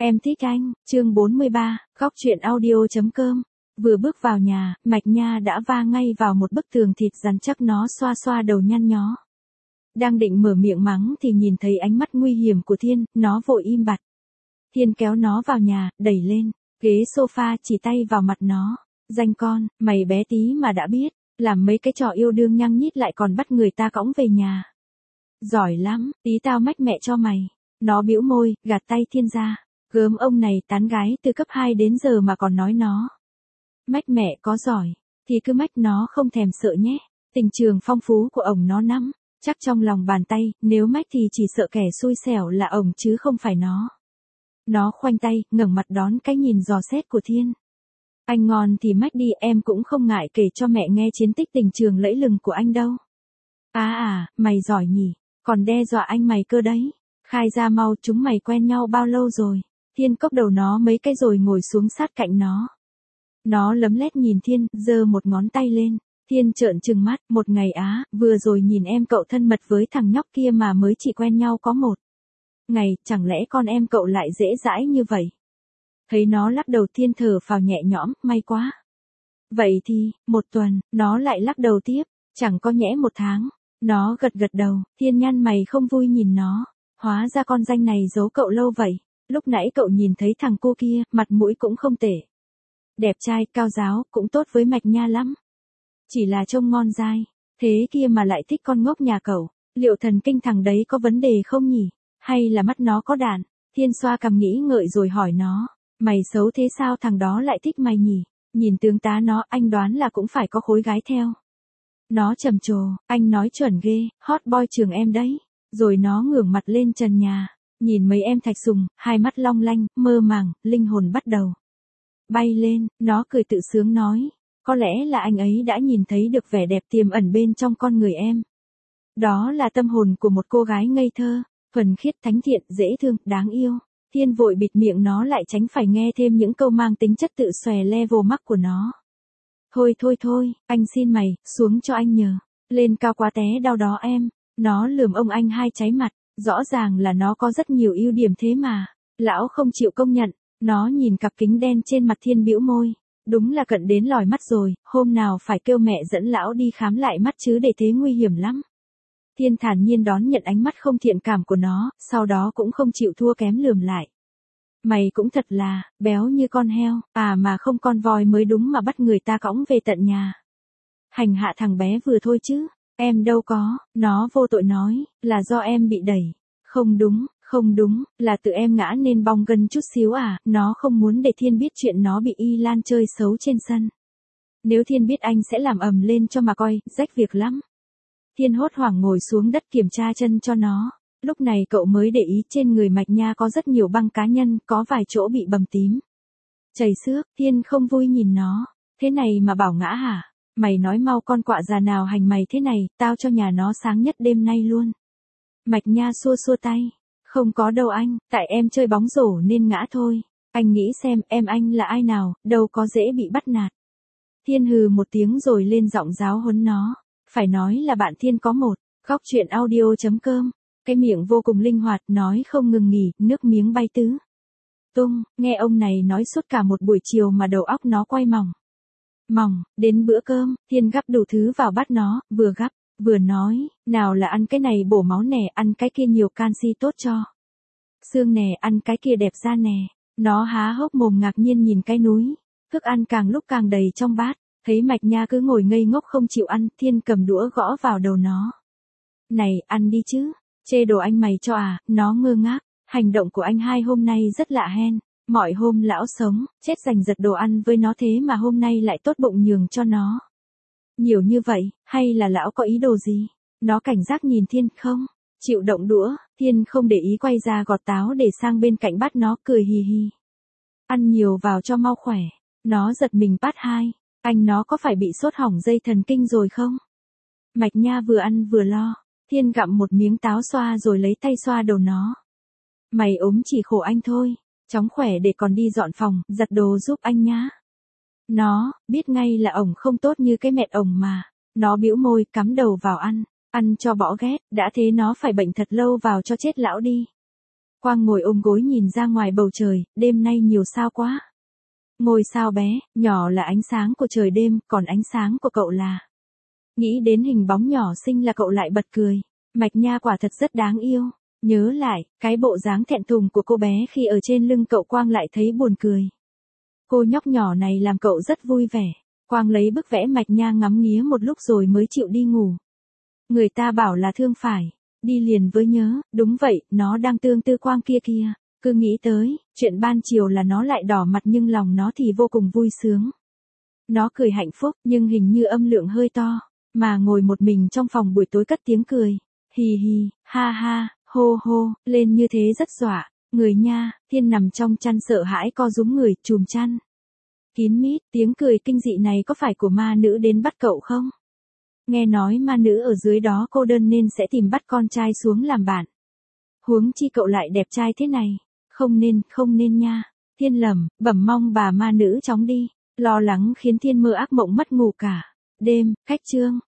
Em thích anh, chương 43, góc truyện audio.com. Vừa bước vào nhà, Mạch Nha đã va ngay vào một bức tường thịt rắn chắc, nó xoa xoa đầu nhăn nhó. Đang định mở miệng mắng thì nhìn thấy ánh mắt nguy hiểm của Thiên, nó vội im bặt. Thiên kéo nó vào nhà, đẩy lên ghế sofa, chỉ tay vào mặt nó. Danh con, mày bé tí mà đã biết, làm mấy cái trò yêu đương nhăng nhít lại còn bắt người ta cõng về nhà. Giỏi lắm, tí tao mách mẹ cho mày. Nó bĩu môi, gạt tay Thiên ra. Gớm ông này tán gái từ cấp 2 đến giờ mà còn nói nó. Mách mẹ có giỏi, thì cứ mách nó không thèm sợ nhé. Tình trường phong phú của ổng nó nắm, chắc trong lòng bàn tay, nếu mách thì chỉ sợ kẻ xui xẻo là ổng chứ không phải nó. Nó khoanh tay, ngẩng mặt đón cái nhìn dò xét của Thiên. Anh ngon thì mách đi, em cũng không ngại kể cho mẹ nghe chiến tích tình trường lẫy lừng của anh đâu. Mày giỏi nhỉ, còn đe dọa anh mày cơ đấy. Khai ra mau, chúng mày quen nhau bao lâu rồi? Thiên cốc đầu nó mấy cái rồi ngồi xuống sát cạnh nó. Nó lấm lét nhìn Thiên, giơ một ngón tay lên. Thiên trợn trừng mắt, một ngày vừa rồi nhìn em cậu thân mật với thằng nhóc kia mà mới chỉ quen nhau có một ngày, chẳng lẽ con em cậu lại dễ dãi như vậy? Thấy nó lắc đầu, Thiên thở phào nhẹ nhõm, may quá. Vậy thì, một tuần, nó lại lắc đầu tiếp, chẳng có nhẽ một tháng. Nó gật gật đầu, Thiên nhăn mày không vui nhìn nó. Hóa ra con danh này giấu cậu lâu vậy. Lúc nãy cậu nhìn thấy thằng cô kia, mặt mũi cũng không tệ. Đẹp trai, cao ráo, cũng tốt với Mạch Nha lắm. Chỉ là trông ngon dai, thế kia mà lại thích con ngốc nhà cậu. Liệu thần kinh thằng đấy có vấn đề không nhỉ? Hay là mắt nó có đạn? Thiên xoa cằm nghĩ ngợi rồi hỏi nó. Mày xấu thế sao thằng đó lại thích mày nhỉ? Nhìn tướng tá nó, anh đoán là cũng phải có khối gái theo. Nó trầm trồ, anh nói chuẩn ghê, hot boy trường em đấy. Rồi nó ngửa mặt lên trần nhà, nhìn mấy em thạch sùng, hai mắt long lanh, mơ màng, linh hồn bắt đầu bay lên. Nó cười tự sướng nói, có lẽ là anh ấy đã nhìn thấy được vẻ đẹp tiềm ẩn bên trong con người em. Đó là tâm hồn của một cô gái ngây thơ, thuần khiết, thánh thiện, dễ thương, đáng yêu. Thiên vội bịt miệng nó lại tránh phải nghe thêm những câu mang tính chất tự xòe level mắc của nó. Thôi, anh xin mày, xuống cho anh nhờ. Lên cao quá té đau đó em. Nó lườm ông anh hai cháy mặt, rõ ràng là nó có rất nhiều ưu điểm thế mà. Lão không chịu công nhận. Nó nhìn cặp kính đen trên mặt Thiên bĩu môi. Đúng là cận đến lòi mắt rồi, hôm nào phải kêu mẹ dẫn lão đi khám lại mắt chứ, để thế nguy hiểm lắm. Thiên thản nhiên đón nhận ánh mắt không thiện cảm của nó, sau đó cũng không chịu thua kém lườm lại. Mày cũng thật là, béo như con heo, mà không con voi mới đúng mà bắt người ta cõng về tận nhà. Hành hạ thằng bé vừa thôi chứ, em đâu có, nó vô tội nói, là do em bị đẩy. Không đúng, là tự em ngã nên bong gân chút xíu nó không muốn để Thiên biết chuyện nó bị Y Lan chơi xấu trên sân. Nếu Thiên biết anh sẽ làm ầm lên cho mà coi, rách việc lắm. Thiên hốt hoảng ngồi xuống đất kiểm tra chân cho nó. Lúc này cậu mới để ý trên người Mạch Nha có rất nhiều băng cá nhân, có vài chỗ bị bầm tím, chảy xước. Thiên không vui nhìn nó. Thế này mà bảo ngã hả? Mày nói mau, con quạ già nào hành mày thế này, tao cho nhà nó sáng nhất đêm nay luôn. Mạch Nha xua xua tay. Không có đâu anh, tại em chơi bóng rổ nên ngã thôi. Anh nghĩ xem, em anh là ai nào, đâu có dễ bị bắt nạt. Thiên hừ một tiếng rồi lên giọng giáo huấn nó. Phải nói là bạn Thiên có một góc truyện audio.com. Cái miệng vô cùng linh hoạt, nói không ngừng nghỉ, nước miếng bay tứ tung. Nghe ông này nói suốt cả một buổi chiều mà đầu óc nó quay mòng. Đến bữa cơm, Thiên gắp đủ thứ vào bát nó, vừa gắp, vừa nói, nào là ăn cái này bổ máu nè, ăn cái kia nhiều canxi tốt cho xương nè, ăn cái kia đẹp da nè. Nó há hốc mồm ngạc nhiên nhìn cái núi thức ăn càng lúc càng đầy trong bát. Thấy Mạch Nha cứ ngồi ngây ngốc không chịu ăn, Thiên cầm đũa gõ vào đầu nó. Này, ăn đi chứ, chê đồ anh mày cho nó ngơ ngác. Hành động của anh hai hôm nay rất lạ hen. Mọi hôm lão sống, chết giành giật đồ ăn với nó, thế mà hôm nay lại tốt bụng nhường cho nó nhiều như vậy, hay là lão có ý đồ gì? Nó cảnh giác nhìn Thiên, không chịu động đũa. Thiên không để ý, quay ra gọt táo để sang bên cạnh bát nó, cười hì hì. Ăn nhiều vào cho mau khỏe. Nó giật mình, bát hai. Anh nó có phải bị sốt hỏng dây thần kinh rồi không? Mạch Nha vừa ăn vừa lo. Thiên gặm một miếng táo xoa rồi lấy tay xoa đầu nó. Mày ốm chỉ khổ anh thôi. Chóng khỏe để còn đi dọn phòng, giặt đồ giúp anh nhá. Nó biết ngay là ổng không tốt như cái mẹ ổng mà. Nó bĩu môi, cắm đầu vào ăn. Ăn cho bỏ ghét, đã thế nó phải bệnh thật lâu vào cho chết lão đi. Quang ngồi ôm gối nhìn ra ngoài bầu trời, đêm nay nhiều sao quá. Ngôi sao bé, nhỏ là ánh sáng của trời đêm, còn ánh sáng của cậu là... Nghĩ đến hình bóng nhỏ xinh là cậu lại bật cười. Mạch Nha quả thật rất đáng yêu. Nhớ lại, cái bộ dáng thẹn thùng của cô bé khi ở trên lưng cậu, Quang lại thấy buồn cười. Cô nhóc nhỏ này làm cậu rất vui vẻ. Quang lấy bức vẽ Mạch Nha ngắm nghía một lúc rồi mới chịu đi ngủ. Người ta bảo là thương phải đi liền với nhớ, đúng vậy, nó đang tương tư Quang kia kìa. Cứ nghĩ tới, chuyện ban chiều là nó lại đỏ mặt nhưng lòng nó thì vô cùng vui sướng. Nó cười hạnh phúc nhưng hình như âm lượng hơi to, mà ngồi một mình trong phòng buổi tối cất tiếng cười. Hì hì, ha ha, hô hô, lên như thế rất dọa. Người nha, Thiên nằm trong chăn sợ hãi co rúm người, chùm chăn kín mít, tiếng cười kinh dị này có phải của ma nữ đến bắt cậu không? Nghe nói ma nữ ở dưới đó cô đơn nên sẽ tìm bắt con trai xuống làm bạn. Huống chi cậu lại đẹp trai thế này. Không nên nha. Thiên lẩm bẩm mong bà ma nữ chóng đi. Lo lắng khiến Thiên mơ ác mộng mất ngủ cả đêm. Khách Trương.